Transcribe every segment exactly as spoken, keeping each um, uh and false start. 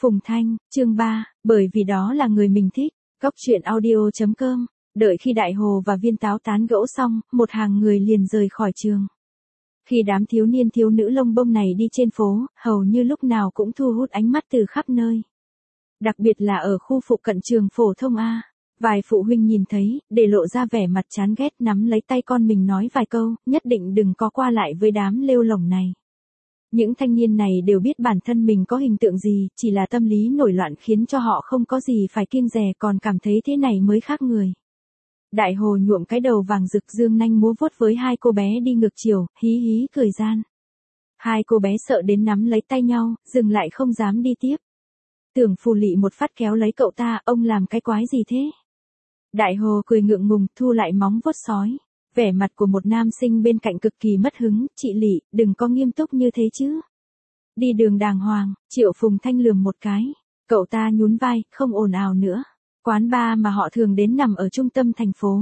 Phùng Thanh, chương ba, bởi vì đó là người mình thích. Góc truyện audio chấm com. Đợi khi Đại Hồ và Viên Táo tán gẫu xong, một hàng người liền rời khỏi trường. Khi đám thiếu niên thiếu nữ lông bông này đi trên phố, hầu như lúc nào cũng thu hút ánh mắt từ khắp nơi. Đặc biệt là ở khu phụ cận trường phổ thông A. Vài phụ huynh nhìn thấy, để lộ ra vẻ mặt chán ghét nắm lấy tay con mình nói vài câu, nhất định đừng có qua lại với đám lêu lổng này. Những thanh niên này đều biết bản thân mình có hình tượng gì, chỉ là tâm lý nổi loạn khiến cho họ không có gì phải kiêng dè còn cảm thấy thế này mới khác người. Đại Hồ nhuộm cái đầu vàng rực dương nanh múa vuốt với hai cô bé đi ngược chiều, hí hí cười gian. Hai cô bé sợ đến nắm lấy tay nhau, dừng lại không dám đi tiếp. Tưởng Phù Lị một phát kéo lấy cậu ta, ông làm cái quái gì thế? Đại Hồ cười ngượng ngùng, thu lại móng vuốt sói. Vẻ mặt của một nam sinh bên cạnh cực kỳ mất hứng, chị Lị, đừng có nghiêm túc như thế chứ. Đi đường đàng hoàng, Triệu Phùng Thanh lườm một cái. Cậu ta nhún vai, không ồn ào nữa. Quán bar mà họ thường đến nằm ở trung tâm thành phố.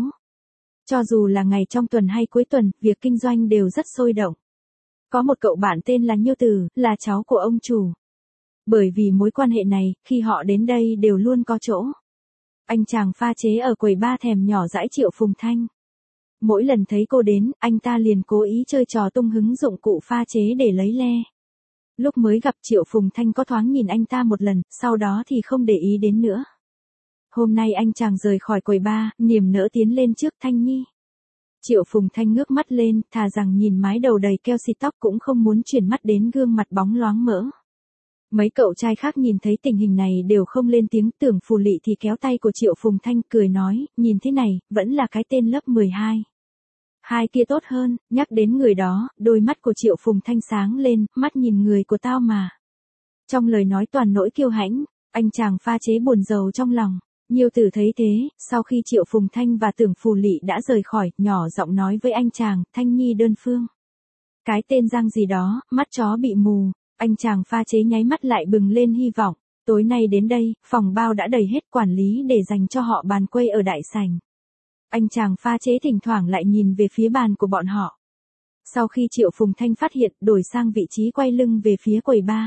Cho dù là ngày trong tuần hay cuối tuần, việc kinh doanh đều rất sôi động. Có một cậu bạn tên là Nhiêu Tử, là cháu của ông chủ. Bởi vì mối quan hệ này, khi họ đến đây đều luôn có chỗ. Anh chàng pha chế ở quầy bar thèm nhỏ dãi Triệu Phùng Thanh. Mỗi lần thấy cô đến, anh ta liền cố ý chơi trò tung hứng dụng cụ pha chế để lấy le. Lúc mới gặp Triệu Phùng Thanh có thoáng nhìn anh ta một lần, sau đó thì không để ý đến nữa. Hôm nay anh chàng rời khỏi quầy bar, niềm nở tiến lên trước Thanh Nhi. Triệu Phùng Thanh ngước mắt lên, thà rằng nhìn mái đầu đầy keo xịt tóc cũng không muốn chuyển mắt đến gương mặt bóng loáng mỡ. Mấy cậu trai khác nhìn thấy tình hình này đều không lên tiếng. Tưởng Phù Lị thì kéo tay của Triệu Phùng Thanh cười nói, nhìn thế này, vẫn là cái tên lớp mười hai. Hai kia tốt hơn, nhắc đến người đó, đôi mắt của Triệu Phùng Thanh sáng lên, mắt nhìn người của tao mà. Trong lời nói toàn nỗi kiêu hãnh, anh chàng pha chế buồn rầu trong lòng. Nhiêu Tử thấy thế, sau khi Triệu Phùng Thanh và Tưởng Phù Lị đã rời khỏi, nhỏ giọng nói với anh chàng, Thanh Nhi đơn phương. Cái tên Giang gì đó, mắt chó bị mù. Anh chàng pha chế nháy mắt lại bừng lên hy vọng. Tối nay đến đây, phòng bao đã đầy hết, quản lý để dành cho họ bàn quay ở đại sảnh. Anh chàng pha chế thỉnh thoảng lại nhìn về phía bàn của bọn họ. Sau khi Triệu Phùng Thanh phát hiện, đổi sang vị trí quay lưng về phía quầy bar.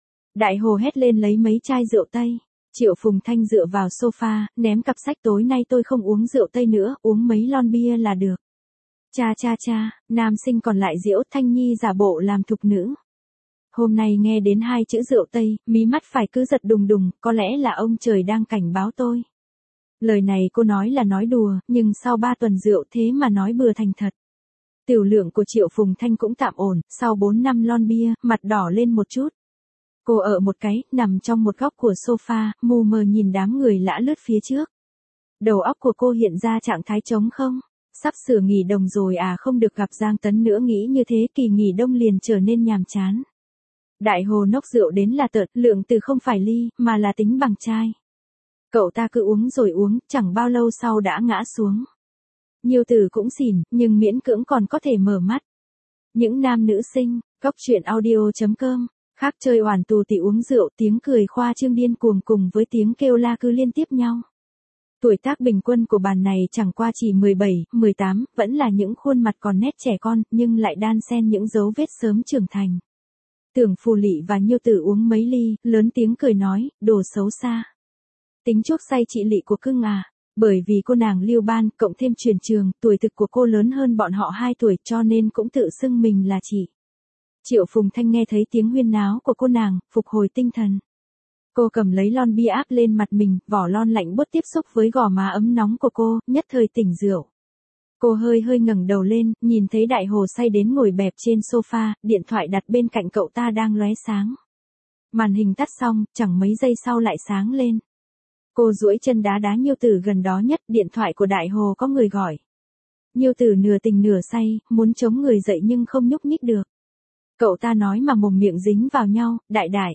Đại Hồ hét lên lấy mấy chai rượu Tây. Triệu Phùng Thanh dựa vào sofa, ném cặp sách, tối nay tôi không uống rượu Tây nữa, uống mấy lon bia là được. Cha cha cha, nam sinh còn lại giễu Thanh Nhi giả bộ làm thục nữ. Hôm nay nghe đến hai chữ rượu Tây, mí mắt phải cứ giật đùng đùng, có lẽ là ông trời đang cảnh báo tôi. Lời này cô nói là nói đùa, nhưng sau ba tuần rượu thế mà nói bừa thành thật. Tiểu lượng của Triệu Phùng Thanh cũng tạm ổn, sau bốn năm lon bia, mặt đỏ lên một chút. Cô ở một cái, nằm trong một góc của sofa, mù mờ nhìn đám người lã lướt phía trước. Đầu óc của cô hiện ra trạng thái trống không. Sắp sửa nghỉ đồng rồi à, không được gặp Giang Tấn nữa, nghĩ như thế kỳ nghỉ đông liền trở nên nhàm chán. Đại Hồ nốc rượu đến là tợt, lượng từ không phải ly, mà là tính bằng chai. Cậu ta cứ uống rồi uống, chẳng bao lâu sau đã ngã xuống. Nhiêu Tử cũng xỉn, nhưng miễn cưỡng còn có thể mở mắt. Những nam nữ sinh, góc truyện audio chấm com, khác chơi oản tù tỉ uống rượu, tiếng cười khoa trương điên cuồng cùng với tiếng kêu la cứ liên tiếp nhau. Tuổi tác bình quân của bàn này chẳng qua chỉ mười bảy, mười tám, vẫn là những khuôn mặt còn nét trẻ con, nhưng lại đan xen những dấu vết sớm trưởng thành. Tưởng Phù Lị và Nhiêu Tử uống mấy ly, lớn tiếng cười nói, đồ xấu xa. Tính chuốc say chị Lị của cưng à, bởi vì cô nàng Lưu Ban, cộng thêm chuyển trường, tuổi thực của cô lớn hơn bọn họ hai tuổi cho nên cũng tự xưng mình là chị. Triệu Phùng Thanh nghe thấy tiếng huyên náo của cô nàng, phục hồi tinh thần. Cô cầm lấy lon bia áp lên mặt mình, vỏ lon lạnh buốt tiếp xúc với gò má ấm nóng của cô, nhất thời tỉnh rượu. Cô hơi hơi ngẩng đầu lên, nhìn thấy Đại Hồ say đến ngồi bẹp trên sofa, điện thoại đặt bên cạnh cậu ta đang lóe sáng. Màn hình tắt xong, chẳng mấy giây sau lại sáng lên. Cô duỗi chân đá đá Nhiêu Tử gần đó nhất, điện thoại của Đại Hồ có người gọi. Nhiêu Tử nửa tỉnh nửa say, muốn chống người dậy nhưng không nhúc nhích được. Cậu ta nói mà mồm miệng dính vào nhau, đại đại.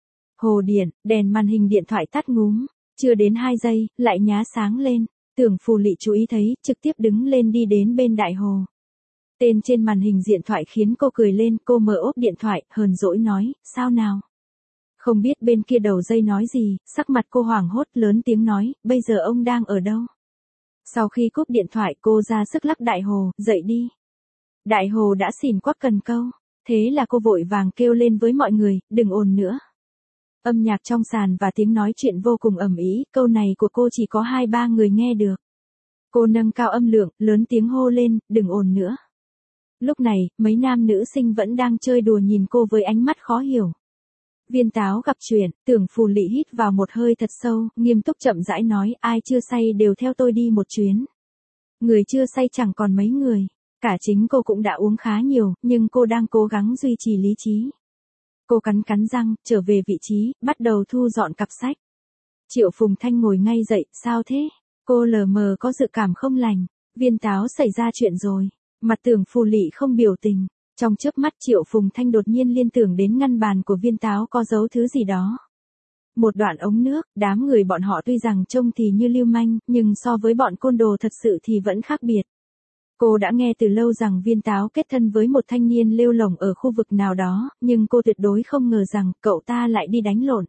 Hồ điện, đèn màn hình điện thoại tắt ngúm, chưa đến hai giây, lại nhá sáng lên. Tưởng Phù Lị chú ý thấy, trực tiếp đứng lên đi đến bên Đại Hồ. Tên trên màn hình điện thoại khiến cô cười lên, cô mở ốp điện thoại, hờn dỗi nói, sao nào? Không biết bên kia đầu dây nói gì, sắc mặt cô hoảng hốt lớn tiếng nói, bây giờ ông đang ở đâu? Sau khi cúp điện thoại cô ra sức lắc Đại Hồ, dậy đi. Đại Hồ đã xỉn quắc cần câu, thế là cô vội vàng kêu lên với mọi người, đừng ồn nữa. Âm nhạc trong sàn và tiếng nói chuyện vô cùng ầm ĩ, câu này của cô chỉ có hai ba người nghe được. Cô nâng cao âm lượng, lớn tiếng hô lên, đừng ồn nữa. Lúc này, mấy nam nữ sinh vẫn đang chơi đùa nhìn cô với ánh mắt khó hiểu. Viên Táo gặp chuyện, Tưởng Phù Lị hít vào một hơi thật sâu, nghiêm túc chậm rãi nói, ai chưa say đều theo tôi đi một chuyến. Người chưa say chẳng còn mấy người, cả chính cô cũng đã uống khá nhiều, nhưng cô đang cố gắng duy trì lý trí. Cô cắn cắn răng, trở về vị trí, bắt đầu thu dọn cặp sách. Triệu Phùng Thanh ngồi ngay dậy, sao thế? Cô lờ mờ có dự cảm không lành, Viên Táo xảy ra chuyện rồi. Mặt Tưởng Phù Lị không biểu tình, trong chớp mắt Triệu Phùng Thanh đột nhiên liên tưởng đến ngăn bàn của Viên Táo có giấu thứ gì đó. Một đoạn ống nước, đám người bọn họ tuy rằng trông thì như lưu manh, nhưng so với bọn côn đồ thật sự thì vẫn khác biệt. Cô đã nghe từ lâu rằng Viên Táo kết thân với một thanh niên lêu lổng ở khu vực nào đó, nhưng cô tuyệt đối không ngờ rằng cậu ta lại đi đánh lộn.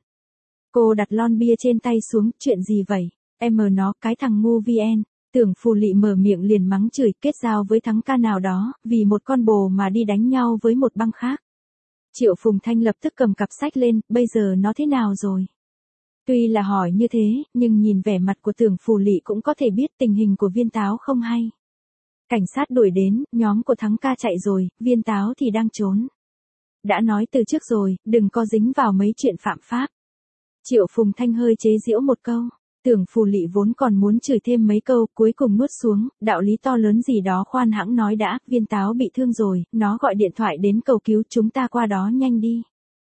Cô đặt lon bia trên tay xuống, chuyện gì vậy? Em mờ nó, cái thằng ngu vê en. Tưởng Phù Lị mở miệng liền mắng chửi, kết giao với thắng ca nào đó, vì một con bồ mà đi đánh nhau với một băng khác. Triệu Phùng Thanh lập tức cầm cặp sách lên, bây giờ nó thế nào rồi? Tuy là hỏi như thế, nhưng nhìn vẻ mặt của Tưởng Phù Lị cũng có thể biết tình hình của Viên Táo không hay. Cảnh sát đuổi đến, nhóm của thắng ca chạy rồi, Viên Táo thì đang trốn. Đã nói từ trước rồi, đừng có dính vào mấy chuyện phạm pháp. Triệu Phùng Thanh hơi chế giễu một câu. Tưởng Phù Lị vốn còn muốn chửi thêm mấy câu, cuối cùng nuốt xuống, đạo lý to lớn gì đó khoan hãng nói đã, Viên Táo bị thương rồi, nó gọi điện thoại đến cầu cứu, chúng ta qua đó nhanh đi.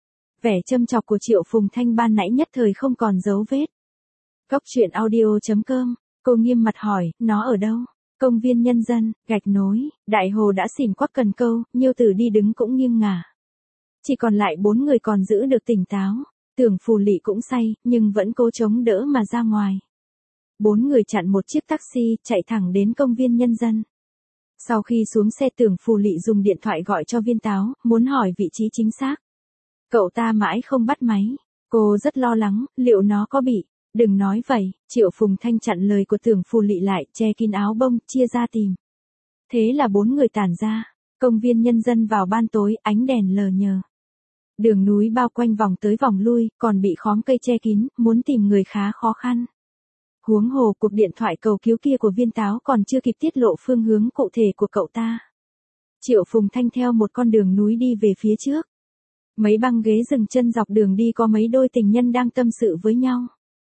Vẻ châm chọc của Triệu Phùng Thanh ban nãy nhất thời không còn dấu vết. Cóc truyện audio chấm com, cô nghiêm mặt hỏi, nó ở đâu? Công viên Nhân dân, Gạch Nối, Đại Hồ đã xỉn quắc cần câu, Nhiêu Tử đi đứng cũng nghiêng ngả. Chỉ còn lại bốn người còn giữ được tỉnh táo. Tưởng Phù Lị cũng say, nhưng vẫn cố chống đỡ mà ra ngoài. Bốn người chặn một chiếc taxi, chạy thẳng đến công viên Nhân dân. Sau khi xuống xe, Tưởng Phù Lị dùng điện thoại gọi cho Viên Táo, muốn hỏi vị trí chính xác. Cậu ta mãi không bắt máy. Cô rất lo lắng, liệu nó có bị. Đừng nói vậy, Triệu Phùng Thanh chặn lời của Tưởng Phù Lị lại, che kín áo bông, chia ra tìm. Thế là bốn người tản ra. Công viên Nhân dân vào ban tối, ánh đèn lờ nhờ. Đường núi bao quanh vòng tới vòng lui, còn bị khóm cây che kín, muốn tìm người khá khó khăn. Huống hồ cuộc điện thoại cầu cứu kia của Viên Táo còn chưa kịp tiết lộ phương hướng cụ thể của cậu ta. Triệu Phùng Thanh theo một con đường núi đi về phía trước. Mấy băng ghế dừng chân dọc đường đi, có mấy đôi tình nhân đang tâm sự với nhau.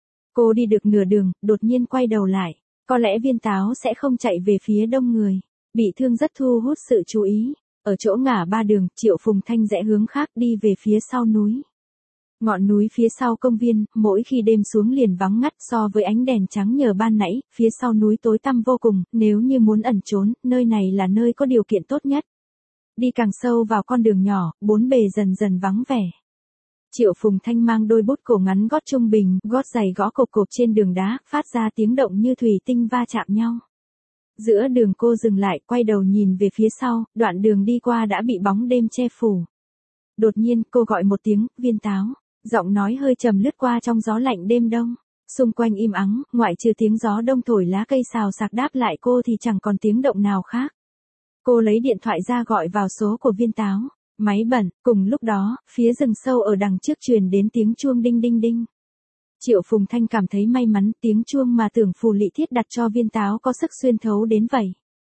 Cô đi được nửa đường, đột nhiên quay đầu lại. Có lẽ Viên Táo sẽ không chạy về phía đông người. Bị thương rất thu hút sự chú ý. Ở chỗ ngả ba đường, Triệu Phùng Thanh rẽ hướng khác đi về phía sau núi. Ngọn núi phía sau công viên, mỗi khi đêm xuống liền vắng ngắt, so với ánh đèn trắng nhờ ban nãy, phía sau núi tối tăm vô cùng, nếu như muốn ẩn trốn, nơi này là nơi có điều kiện tốt nhất. Đi càng sâu vào con đường nhỏ, bốn bề dần dần vắng vẻ. Triệu Phùng Thanh mang đôi bút cổ ngắn gót trung bình, gót giày gõ cộp cộp trên đường đá, phát ra tiếng động như thủy tinh va chạm nhau. Giữa đường cô dừng lại, quay đầu nhìn về phía sau, đoạn đường đi qua đã bị bóng đêm che phủ. Đột nhiên, cô gọi một tiếng, Viên Táo. Giọng nói hơi trầm lướt qua trong gió lạnh đêm đông. Xung quanh im ắng, ngoại trừ tiếng gió đông thổi lá cây xào xạc đáp lại cô thì chẳng còn tiếng động nào khác. Cô lấy điện thoại ra gọi vào số của Viên Táo. Máy bận, cùng lúc đó, phía rừng sâu ở đằng trước truyền đến tiếng chuông đinh đinh đinh. Triệu Phùng Thanh cảm thấy may mắn, tiếng chuông mà Tưởng Phù Lị thiết đặt cho Viên Táo có sức xuyên thấu đến vậy.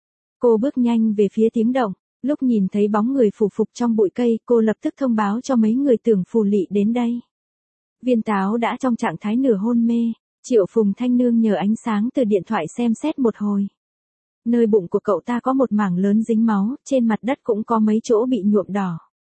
Cô bước nhanh về phía tiếng động, lúc nhìn thấy bóng người phủ phục trong bụi cây, cô lập tức thông báo cho mấy người Tưởng Phù Lị đến đây. Viên Táo đã trong trạng thái nửa hôn mê, Triệu Phùng Thanh nương nhờ ánh sáng từ điện thoại xem xét một hồi. Nơi bụng của cậu ta có một mảng lớn dính máu, trên mặt đất cũng có mấy chỗ bị nhuộm đỏ.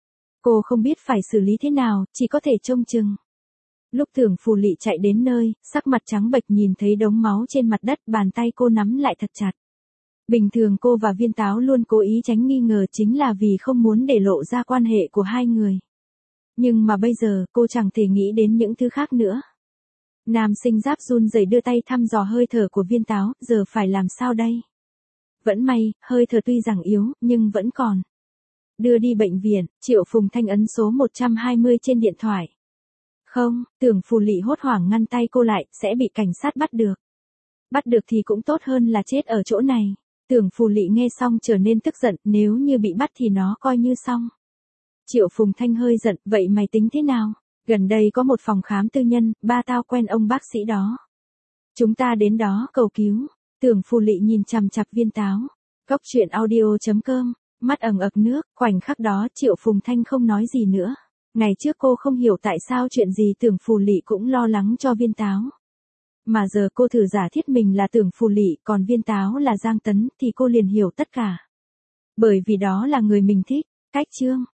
Cô không biết phải xử lý thế nào, chỉ có thể trông chừng. Lúc Tưởng Phù Lị chạy đến nơi, sắc mặt trắng bệch nhìn thấy đống máu trên mặt đất, bàn tay cô nắm lại thật chặt. Bình thường cô và Viên Táo luôn cố ý tránh nghi ngờ, chính là vì không muốn để lộ ra quan hệ của hai người. Nhưng mà bây giờ, cô chẳng thể nghĩ đến những thứ khác nữa. Nam sinh giáp run rẩy đưa tay thăm dò hơi thở của Viên Táo, giờ phải làm sao đây? Vẫn may, hơi thở tuy rằng yếu, nhưng vẫn còn. Đưa đi bệnh viện, Triệu Phùng Thanh ấn số một trăm hai mươi trên điện thoại. Không, Tưởng Phù Lị hốt hoảng ngăn tay cô lại, sẽ bị cảnh sát bắt được. Bắt được thì cũng tốt hơn là chết ở chỗ này. Tưởng Phù Lị nghe xong trở nên tức giận, nếu như bị bắt thì nó coi như xong. Triệu Phùng Thanh hơi giận, vậy mày tính thế nào? Gần đây có một phòng khám tư nhân, ba tao quen ông bác sĩ đó. Chúng ta đến đó cầu cứu. Tưởng Phù Lị nhìn chằm chằm Viên Táo. Cốc truyện audio chấm com, mắt ẩn ực nước, khoảnh khắc đó Triệu Phùng Thanh không nói gì nữa. Ngày trước cô không hiểu tại sao chuyện gì Tưởng Phù Lị cũng lo lắng cho Viên Táo. Mà giờ cô thử giả thiết mình là Tưởng Phù Lị, còn Viên Táo là Giang Tấn, thì cô liền hiểu tất cả. Bởi vì đó là người mình thích. Cách chương